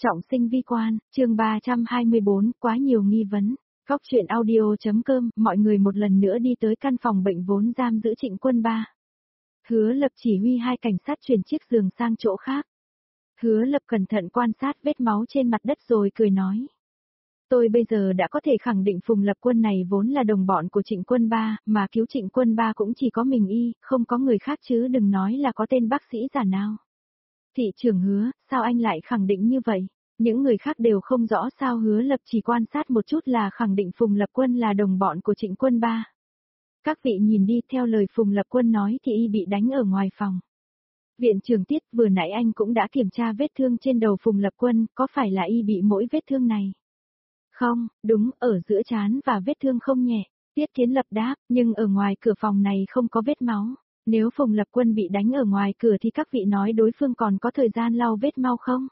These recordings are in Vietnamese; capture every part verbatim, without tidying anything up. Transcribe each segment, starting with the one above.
Trọng sinh vi quan, chương ba trăm hai mươi bốn, quá nhiều nghi vấn. Góc chuyện audio.com, mọi người một lần nữa đi tới căn phòng bệnh vốn giam giữ Trịnh Quân Ba. Hứa Lập chỉ huy hai cảnh sát chuyển chiếc giường sang chỗ khác. Hứa Lập cẩn thận quan sát vết máu trên mặt đất rồi cười nói. Tôi bây giờ đã có thể khẳng định Phùng Lập Quân này vốn là đồng bọn của Trịnh Quân Ba, mà cứu Trịnh Quân Ba cũng chỉ có mình y, không có người khác chứ đừng nói là có tên bác sĩ giả nào. Thị trưởng Hứa, sao anh lại khẳng định như vậy? Những người khác đều không rõ sao Hứa Lập chỉ quan sát một chút là khẳng định Phùng Lập Quân là đồng bọn của Trịnh Quân Ba. Các vị nhìn đi, theo lời Phùng Lập Quân nói thì y bị đánh ở ngoài phòng. Viện trưởng Tiết, vừa nãy anh cũng đã kiểm tra vết thương trên đầu Phùng Lập Quân, có phải là y bị mỗi vết thương này? Không, đúng, ở giữa trán và vết thương không nhẹ. Tiết Kiến Lập đáp, nhưng ở ngoài cửa phòng này không có vết máu. Nếu Phùng Lập Quân bị đánh ở ngoài cửa thì các vị nói đối phương còn có thời gian lau vết máu không?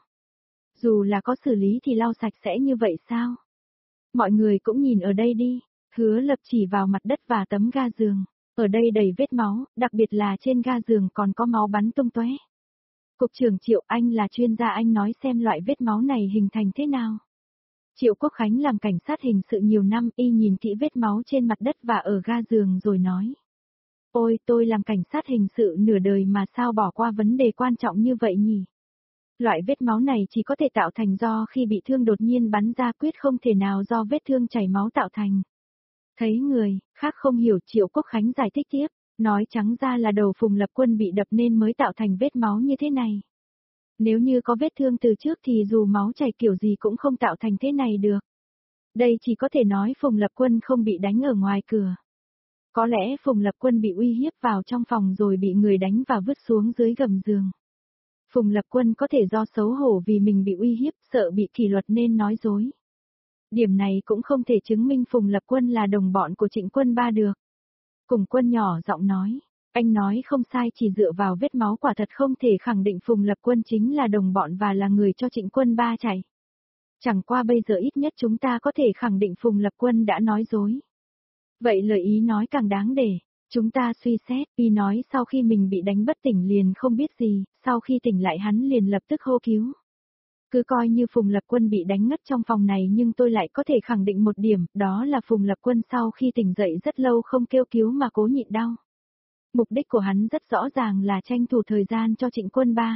Dù là có xử lý thì lau sạch sẽ như vậy sao? Mọi người cũng nhìn ở đây đi. Hứa Lập chỉ vào mặt đất và tấm ga giường. Ở đây đầy vết máu, đặc biệt là trên ga giường còn có máu bắn tung tóe. Cục trưởng Triệu, anh là chuyên gia, anh nói xem loại vết máu này hình thành thế nào. Triệu Quốc Khánh làm cảnh sát hình sự nhiều năm, y nhìn kỹ vết máu trên mặt đất và ở ga giường rồi nói. Ôi, tôi làm cảnh sát hình sự nửa đời mà sao bỏ qua vấn đề quan trọng như vậy nhỉ? Loại vết máu này chỉ có thể tạo thành do khi bị thương đột nhiên bắn ra, quyết không thể nào do vết thương chảy máu tạo thành. Thấy người khác không hiểu, Triệu Quốc Khánh giải thích tiếp, nói trắng ra là đầu Phùng Lập Quân bị đập nên mới tạo thành vết máu như thế này. Nếu như có vết thương từ trước thì dù máu chảy kiểu gì cũng không tạo thành thế này được. Đây chỉ có thể nói Phùng Lập Quân không bị đánh ở ngoài cửa. Có lẽ Phùng Lập Quân bị uy hiếp vào trong phòng rồi bị người đánh và vứt xuống dưới gầm giường. Phùng Lập Quân có thể do xấu hổ vì mình bị uy hiếp, sợ bị kỷ luật nên nói dối. Điểm này cũng không thể chứng minh Phùng Lập Quân là đồng bọn của Trịnh Quân Ba được. Cùng Quân nhỏ giọng nói, anh nói không sai, chỉ dựa vào vết máu quả thật không thể khẳng định Phùng Lập Quân chính là đồng bọn và là người cho Trịnh Quân Ba chạy. Chẳng qua bây giờ ít nhất chúng ta có thể khẳng định Phùng Lập Quân đã nói dối. Vậy lời ý nói càng đáng để chúng ta suy xét. Y nói sau khi mình bị đánh bất tỉnh liền không biết gì, sau khi tỉnh lại hắn liền lập tức hô cứu. Cứ coi như Phùng Lập Quân bị đánh ngất trong phòng này, nhưng tôi lại có thể khẳng định một điểm, đó là Phùng Lập Quân sau khi tỉnh dậy rất lâu không kêu cứu mà cố nhịn đau. Mục đích của hắn rất rõ ràng là tranh thủ thời gian cho Trịnh Quân Ba.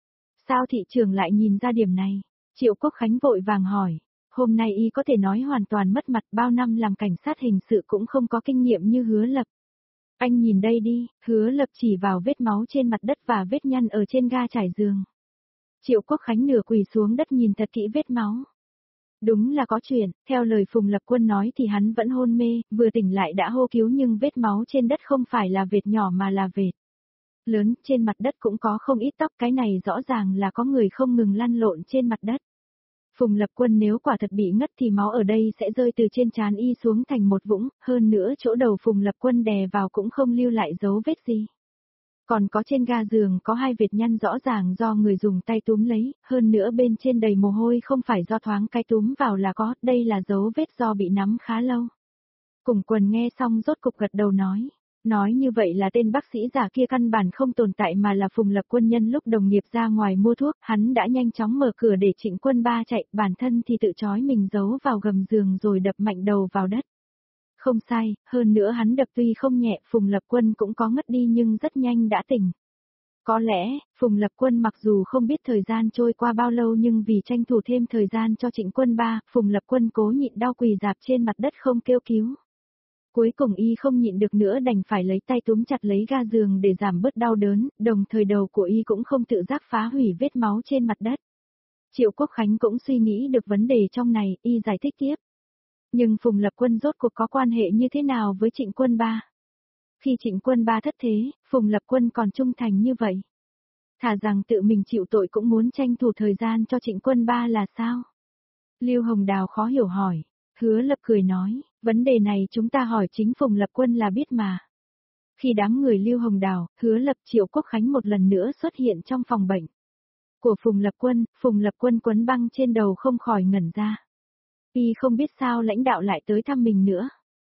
Sao thị trưởng lại nhìn ra điểm này? Triệu Quốc Khánh vội vàng hỏi. Hôm nay y có thể nói hoàn toàn mất mặt, bao năm làm cảnh sát hình sự cũng không có kinh nghiệm như Hứa Lập. Anh nhìn đây đi, Hứa Lập chỉ vào vết máu trên mặt đất và vết nhăn ở trên ga trải giường. Triệu Quốc Khánh nửa quỳ xuống đất nhìn thật kỹ vết máu. Đúng là có chuyện, theo lời Phùng Lập Quân nói thì hắn vẫn hôn mê, vừa tỉnh lại đã hô cứu, nhưng vết máu trên đất không phải là vệt nhỏ mà là vệt lớn, trên mặt đất cũng có không ít tóc, cái này rõ ràng là có người không ngừng lăn lộn trên mặt đất. Phùng Lập Quân nếu quả thật bị ngất thì máu ở đây sẽ rơi từ trên trán y xuống thành một vũng, hơn nữa chỗ đầu Phùng Lập Quân đè vào cũng không lưu lại dấu vết gì. Còn có trên ga giường có hai vệt nhăn rõ ràng do người dùng tay túm lấy, hơn nữa bên trên đầy mồ hôi không phải do thoáng cái túm vào là có, đây là dấu vết do bị nắm khá lâu. Cùng Quần nghe xong rốt cục gật đầu nói. Nói như vậy là tên bác sĩ giả kia căn bản không tồn tại mà là Phùng Lập Quân, nhân lúc đồng nghiệp ra ngoài mua thuốc, hắn đã nhanh chóng mở cửa để Trịnh Quân Ba chạy, bản thân thì tự trói mình giấu vào gầm giường rồi đập mạnh đầu vào đất. Không sai, hơn nữa hắn đập tuy không nhẹ, Phùng Lập Quân cũng có ngất đi nhưng rất nhanh đã tỉnh. Có lẽ, Phùng Lập Quân mặc dù không biết thời gian trôi qua bao lâu nhưng vì tranh thủ thêm thời gian cho Trịnh Quân Ba, Phùng Lập Quân cố nhịn đau quỳ rạp trên mặt đất không kêu cứu. Cuối cùng y không nhịn được nữa đành phải lấy tay túm chặt lấy ga giường để giảm bớt đau đớn, đồng thời đầu của y cũng không tự giác phá hủy vết máu trên mặt đất. Triệu Quốc Khánh cũng suy nghĩ được vấn đề trong này, y giải thích tiếp. Nhưng Phùng Lập Quân rốt cuộc có quan hệ như thế nào với Trịnh Quân Ba? Khi Trịnh Quân Ba thất thế, Phùng Lập Quân còn trung thành như vậy. Thà rằng tự mình chịu tội cũng muốn tranh thủ thời gian cho Trịnh Quân Ba là sao? Lưu Hồng Đào khó hiểu hỏi. Hứa Lập cười nói, vấn đề này chúng ta hỏi chính Phùng Lập Quân là biết mà. Khi đám người Lưu Hồng Đào, Hứa Lập, Triệu Quốc Khánh một lần nữa xuất hiện trong phòng bệnh của Phùng Lập Quân, Phùng Lập Quân quấn băng trên đầu không khỏi ngẩn ra. Y không biết sao lãnh đạo lại tới thăm mình nữa.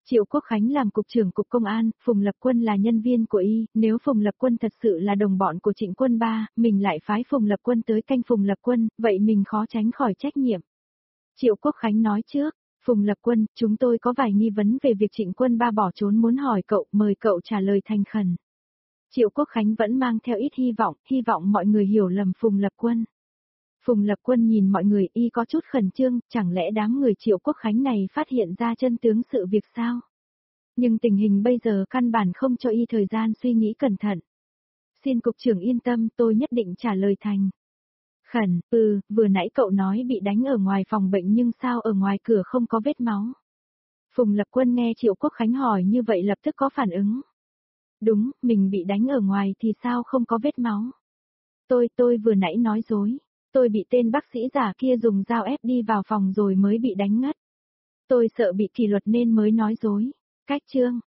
Triệu Quốc Khánh làm cục trưởng cục công an, Phùng Lập Quân là nhân viên của y, nếu Phùng Lập Quân thật sự là đồng bọn của Trịnh Quân ba, mình lại phái Phùng Lập Quân tới canh Phùng Lập Quân, vậy mình khó tránh khỏi trách nhiệm. Triệu Quốc Khánh nói trước, Phùng Lập Quân, chúng tôi có vài nghi vấn về việc Trịnh Quân ba bỏ trốn muốn hỏi cậu, mời cậu trả lời thành khẩn. Triệu Quốc Khánh vẫn mang theo ít hy vọng, hy vọng mọi người hiểu lầm Phùng Lập Quân. Phùng Lập Quân nhìn mọi người y có chút khẩn trương, chẳng lẽ đám người Triệu Quốc Khánh này phát hiện ra chân tướng sự việc sao? Nhưng tình hình bây giờ căn bản không cho y thời gian suy nghĩ cẩn thận. Xin cục trưởng yên tâm, tôi nhất định trả lời thành khẩn. Ừ, vừa nãy cậu nói bị đánh ở ngoài phòng bệnh nhưng sao ở ngoài cửa không có vết máu? Phùng Lập Quân nghe Triệu Quốc Khánh hỏi như vậy lập tức có phản ứng. Đúng, mình bị đánh ở ngoài thì sao không có vết máu? Tôi, tôi vừa nãy nói dối. Tôi bị tên bác sĩ giả kia dùng dao ép đi vào phòng rồi mới bị đánh ngất. Tôi sợ bị kỷ luật nên mới nói dối. Cách chương